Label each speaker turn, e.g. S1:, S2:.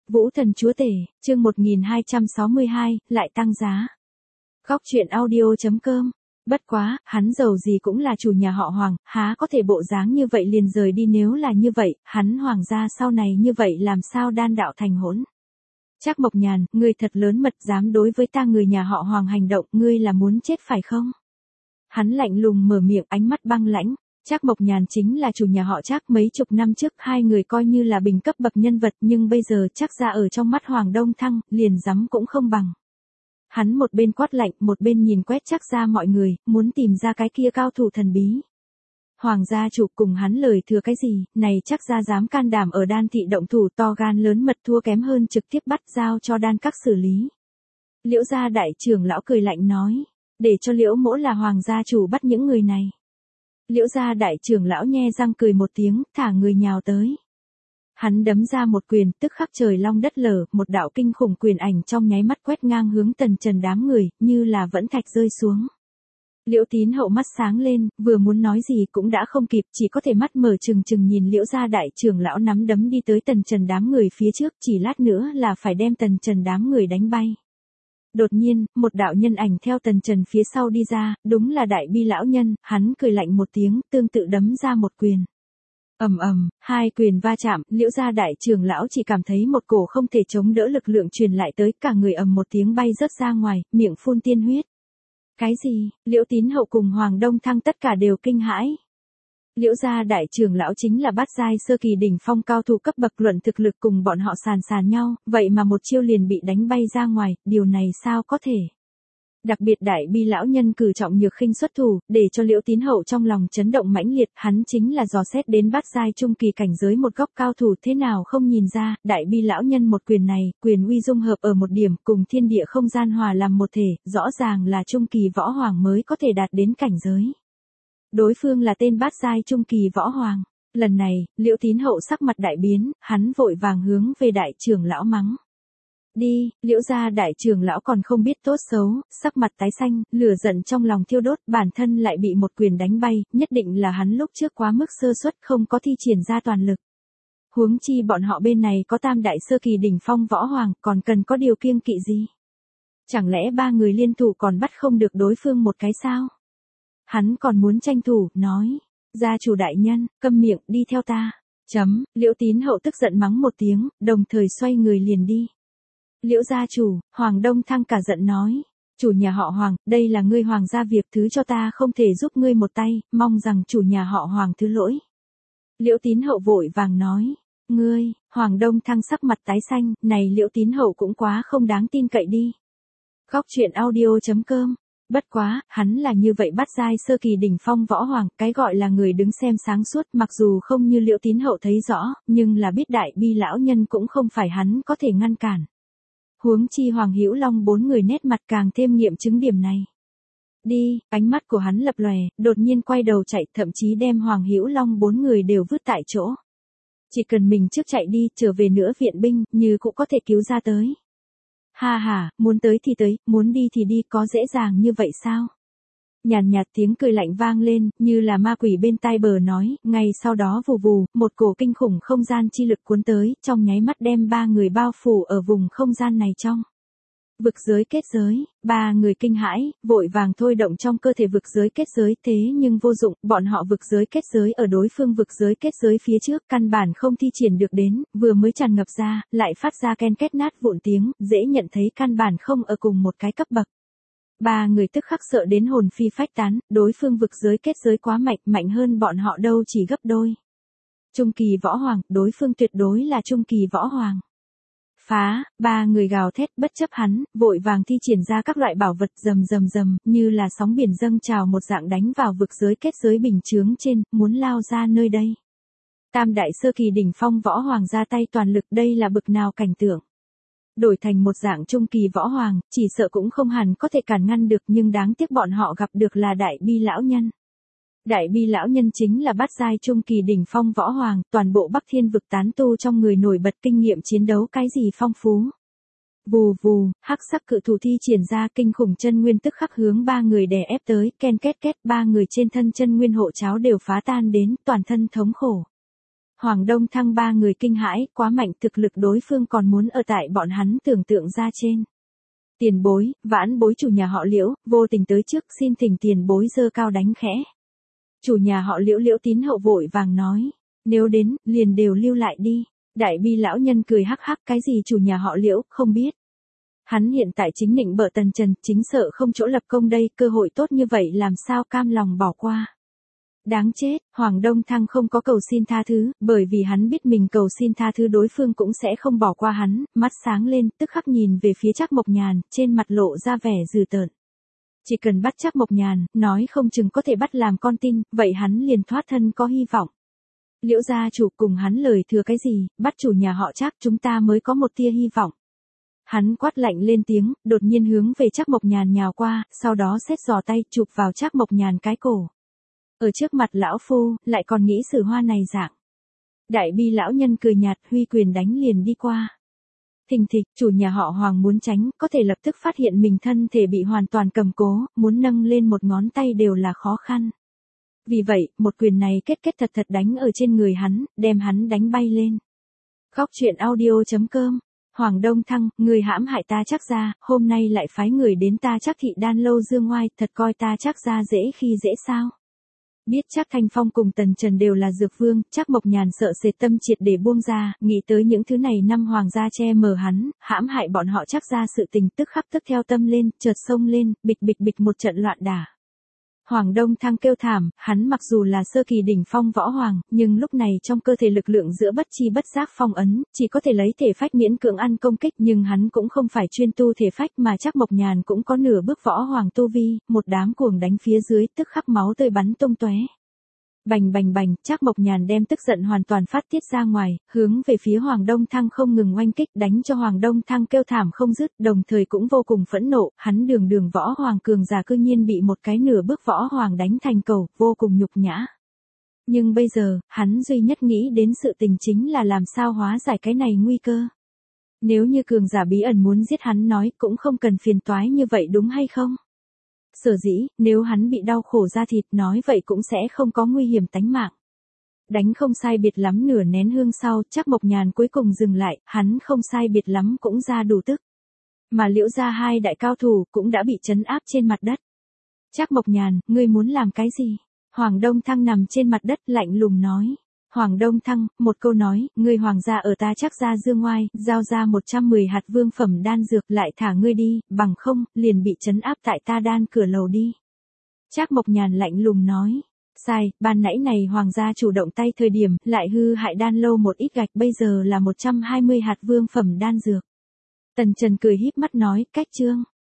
S1: Vũ Thần Chúa Tể, chương 1262, lại tăng giá. Góc truyện audio.com. Bất quá, hắn giàu gì cũng là chủ nhà họ Hoàng, há có thể bộ dáng như vậy liền rời đi, nếu là như vậy, hắn Hoàng gia sau này như vậy làm sao đan đạo thành hỗn. Trác Mộc Nhàn, ngươi thật lớn mật, dám đối với ta người nhà họ Hoàng hành động, ngươi là muốn chết phải không? Hắn lạnh lùng mở miệng, ánh mắt băng lãnh. Trác Mộc Nhàn chính là chủ nhà họ Trác, mấy chục năm trước hai người coi như là bình cấp bậc nhân vật, nhưng bây giờ Trác gia ở trong mắt Hoàng Đông Thăng, liền dám cũng không bằng. Hắn một bên quát lạnh, một bên nhìn quét Trác gia mọi người, muốn tìm ra cái kia cao thủ thần bí. Hoàng gia chủ cùng hắn lời thừa cái gì, này Trác gia dám can đảm ở Đan thị động thủ, to gan lớn mật, thua kém hơn trực tiếp bắt giao cho Đan các xử lý. Liễu gia đại trưởng lão cười lạnh nói, để cho Liễu mỗ là Hoàng gia chủ bắt những người này. Liễu gia đại trưởng lão nhe răng cười một tiếng, thả người nhào tới. Hắn đấm ra một quyền, tức khắc trời long đất lở, một đạo kinh khủng quyền ảnh trong nháy mắt quét ngang hướng Tần Trần đám người, như là vẫn thạch rơi xuống. Liễu Tín Hậu mắt sáng lên, vừa muốn nói gì cũng đã không kịp, chỉ có thể mắt mở trừng trừng nhìn Liễu gia đại trưởng lão nắm đấm đi tới Tần Trần đám người phía trước, chỉ lát nữa là phải đem Tần Trần đám người đánh bay. Đột nhiên, một đạo nhân ảnh theo Tần Trần phía sau đi ra, đúng là Đại Bi lão nhân, hắn cười lạnh một tiếng, tương tự đấm ra một quyền. Ầm ầm, hai quyền va chạm, Liễu gia đại trưởng lão chỉ cảm thấy một cổ không thể chống đỡ lực lượng truyền lại tới, cả người ầm một tiếng bay rớt ra ngoài, miệng phun tiên huyết. Cái gì? Liễu Tín Hậu cùng Hoàng Đông Thăng tất cả đều kinh hãi. Liễu gia đại trưởng lão chính là bát giai sơ kỳ đỉnh phong cao thủ cấp bậc, luận thực lực cùng bọn họ sàn nhau, vậy mà một chiêu liền bị đánh bay ra ngoài, điều này sao có thể? Đặc biệt Đại Bi lão nhân cử trọng nhược khinh xuất thủ, để cho Liễu Tín Hậu trong lòng chấn động mãnh liệt, hắn chính là dò xét đến bát giai trung kỳ cảnh giới một góc cao thủ, thế nào không nhìn ra, Đại Bi lão nhân một quyền này, quyền uy dung hợp ở một điểm, cùng thiên địa không gian hòa làm một thể, rõ ràng là trung kỳ võ hoàng mới có thể đạt đến cảnh giới. Đối phương là tên bát giai trung kỳ võ hoàng. Lần này, Liễu Tín Hậu sắc mặt đại biến, hắn vội vàng hướng về đại trưởng lão mắng. Đi, Liễu gia đại trưởng lão còn không biết tốt xấu, sắc mặt tái xanh, lửa giận trong lòng thiêu đốt, bản thân lại bị một quyền đánh bay, nhất định là hắn lúc trước quá mức sơ suất, không có thi triển ra toàn lực. Huống chi bọn họ bên này có tam đại sơ kỳ đỉnh phong võ hoàng, còn cần có điều kiêng kỵ gì? Chẳng lẽ ba người liên thủ còn bắt không được đối phương một cái sao? Hắn còn muốn tranh thủ, nói, gia chủ đại nhân, câm miệng, đi theo ta. Liễu Tín Hậu tức giận mắng một tiếng, đồng thời xoay người liền đi. Liễu gia chủ, Hoàng Đông Thăng cả giận nói, chủ nhà họ Hoàng, đây là ngươi Hoàng gia việc, thứ cho ta không thể giúp ngươi một tay, mong rằng chủ nhà họ Hoàng thứ lỗi. Liễu Tín Hậu vội vàng nói, ngươi, Hoàng Đông Thăng sắc mặt tái xanh, này Liễu Tín Hậu cũng quá không đáng tin cậy đi. Góc truyện audio.com. Bất quá, hắn là như vậy bắt giai sơ kỳ đỉnh phong võ hoàng, cái gọi là người đứng xem sáng suốt, mặc dù không như Liễu Tín Hậu thấy rõ, nhưng là biết Đại Bi lão nhân cũng không phải hắn có thể ngăn cản. Huống chi Hoàng Hữu Long bốn người nét mặt càng thêm nghiệm chứng điểm này. Đi, ánh mắt của hắn lập lòe, đột nhiên quay đầu chạy, thậm chí đem Hoàng Hữu Long bốn người đều vứt tại chỗ. Chỉ cần mình trước chạy đi, trở về nữa viện binh, như cũng có thể cứu ra tới. Ha ha, muốn tới thì tới, muốn đi thì đi, có dễ dàng như vậy sao? Nhàn nhạt tiếng cười lạnh vang lên, như là ma quỷ bên tai bờ nói, ngay sau đó vù vù, một cổ kinh khủng không gian chi lực cuốn tới, trong nháy mắt đem ba người bao phủ ở vùng không gian này trong. Vực giới kết giới, ba người kinh hãi, vội vàng thôi động trong cơ thể vực giới kết giới, thế nhưng vô dụng, bọn họ vực giới kết giới ở đối phương vực giới kết giới phía trước, căn bản không thi triển được đến, vừa mới tràn ngập ra, lại phát ra ken két nát vụn tiếng, dễ nhận thấy căn bản không ở cùng một cái cấp bậc. Ba người tức khắc sợ đến hồn phi phách tán, đối phương vực giới kết giới quá mạnh, mạnh hơn bọn họ đâu chỉ gấp đôi. Trung kỳ võ hoàng, đối phương tuyệt đối là trung kỳ võ hoàng. Phá, ba người gào thét bất chấp hắn, vội vàng thi triển ra các loại bảo vật rầm, như là sóng biển dâng trào một dạng đánh vào vực giới kết giới bình chướng trên, muốn lao ra nơi đây. Tam đại sơ kỳ đỉnh phong võ hoàng ra tay toàn lực, đây là bực nào cảnh tượng. Đổi thành một dạng trung kỳ võ hoàng, chỉ sợ cũng không hẳn có thể cản ngăn được, nhưng đáng tiếc bọn họ gặp được là Đại Bi lão nhân. Đại Bi lão nhân chính là bát giai trung kỳ đỉnh phong võ hoàng, toàn bộ Bắc Thiên vực tán tu trong người nổi bật, kinh nghiệm chiến đấu cái gì phong phú. Vù vù, hắc sắc cự thủ thi triển ra, kinh khủng chân nguyên tức khắc hướng ba người đè ép tới, ken két két, ba người trên thân chân nguyên hộ cháo đều phá tan đến, toàn thân thống khổ. Hoàng Đông Thăng ba người kinh hãi, quá mạnh, thực lực đối phương còn muốn ở tại bọn hắn tưởng tượng ra trên. Tiền bối, vãn bối chủ nhà họ Liễu, vô tình tới trước, xin thỉnh tiền bối giơ cao đánh khẽ. Chủ nhà họ Liễu Liễu Tín Hậu vội vàng nói, nếu đến, liền đều lưu lại đi. Đại bi lão nhân cười hắc hắc, cái gì chủ nhà họ Liễu, không biết. Hắn hiện tại chính nịnh bợ Tần Trần, chính sợ không chỗ lập công đây, cơ hội tốt như vậy làm sao cam lòng bỏ qua. Đáng chết, Hoàng Đông Thăng không có cầu xin tha thứ, bởi vì hắn biết mình cầu xin tha thứ đối phương cũng sẽ không bỏ qua hắn, mắt sáng lên, tức khắc nhìn về phía Trác Mộc Nhàn, trên mặt lộ ra vẻ dữ tợn. Chỉ cần bắt Trác Mộc Nhàn, nói không chừng có thể bắt làm con tin, vậy hắn liền thoát thân có hy vọng. Liễu gia chủ cùng hắn lời thừa cái gì, bắt chủ nhà họ Trác chúng ta mới có một tia hy vọng. Hắn quát lạnh lên tiếng, đột nhiên hướng về Trác Mộc Nhàn nhào qua, sau đó xếp giò tay chụp vào Trác Mộc Nhàn cái cổ. Ở trước mặt lão phu, lại còn nghĩ sử hoa này dạng. Đại bi lão nhân cười nhạt, huy quyền đánh liền đi qua. Thình thịch, chủ nhà họ Hoàng muốn tránh, có thể lập tức phát hiện mình thân thể bị hoàn toàn cầm cố, muốn nâng lên một ngón tay đều là khó khăn. Vì vậy, một quyền này kết thật đánh ở trên người hắn, đem hắn đánh bay lên. Khóc chuyện audio.com. Hoàng Đông Thăng, người hãm hại ta Trác gia, hôm nay lại phái người đến ta Trác thị đan lâu dương ngoai, thật coi ta Trác gia dễ khi dễ sao? Biết Trác Thanh Phong cùng Tần Trần đều là dược vương, Trác Mộc Nhàn sợ sệt tâm triệt để buông ra, nghĩ tới những thứ này năm hoàng gia che mờ hắn, hãm hại bọn họ Trác gia sự tình tức khắc tức theo tâm lên, chợt xông lên, bịch một trận loạn đả. Hoàng Đông Thăng kêu thảm, hắn mặc dù là sơ kỳ đỉnh phong võ hoàng, nhưng lúc này trong cơ thể lực lượng giữa bất chi bất giác phong ấn, chỉ có thể lấy thể phách miễn cưỡng ăn công kích, nhưng hắn cũng không phải chuyên tu thể phách mà Trác Mộc Nhàn cũng có nửa bước võ hoàng tu vi, một đám cuồng đánh phía dưới, tức khắc máu tươi bắn tung tóe. Bành, Trác Mộc Nhàn đem tức giận hoàn toàn phát tiết ra ngoài, hướng về phía Hoàng Đông Thăng không ngừng oanh kích, đánh cho Hoàng Đông Thăng kêu thảm không dứt, đồng thời cũng vô cùng phẫn nộ, hắn đường võ hoàng cường giả cư nhiên bị một cái nửa bước võ hoàng đánh thành cầu, vô cùng nhục nhã. Nhưng bây giờ, hắn duy nhất nghĩ đến sự tình chính là làm sao hóa giải cái này nguy cơ. Nếu như cường giả bí ẩn muốn giết hắn nói cũng không cần phiền toái như vậy đúng hay không? Sở dĩ, nếu hắn bị đau khổ da thịt nói vậy cũng sẽ không có nguy hiểm tánh mạng. Đánh không sai biệt lắm nửa nén hương sau, Trác Mộc Nhàn cuối cùng dừng lại, hắn không sai biệt lắm cũng ra đủ tức. Mà Liễu gia hai đại cao thủ cũng đã bị trấn áp trên mặt đất. Trác Mộc Nhàn, ngươi muốn làm cái gì? Hoàng Đông Thăng nằm trên mặt đất lạnh lùng nói. Hoàng Đông Thăng, một câu nói, ngươi hoàng gia ở ta Trác gia dương ngoai, giao ra 110 hạt vương phẩm đan dược lại thả ngươi đi, bằng không, liền bị trấn áp tại ta đan cửa lầu đi. Trác Mộc Nhàn lạnh lùng nói. Sai, ban nãy này hoàng gia chủ động tay thời điểm, lại hư hại đan lâu một ít gạch, bây giờ là 120 hạt vương phẩm đan dược. Tần Trần cười híp mắt nói, cách chương.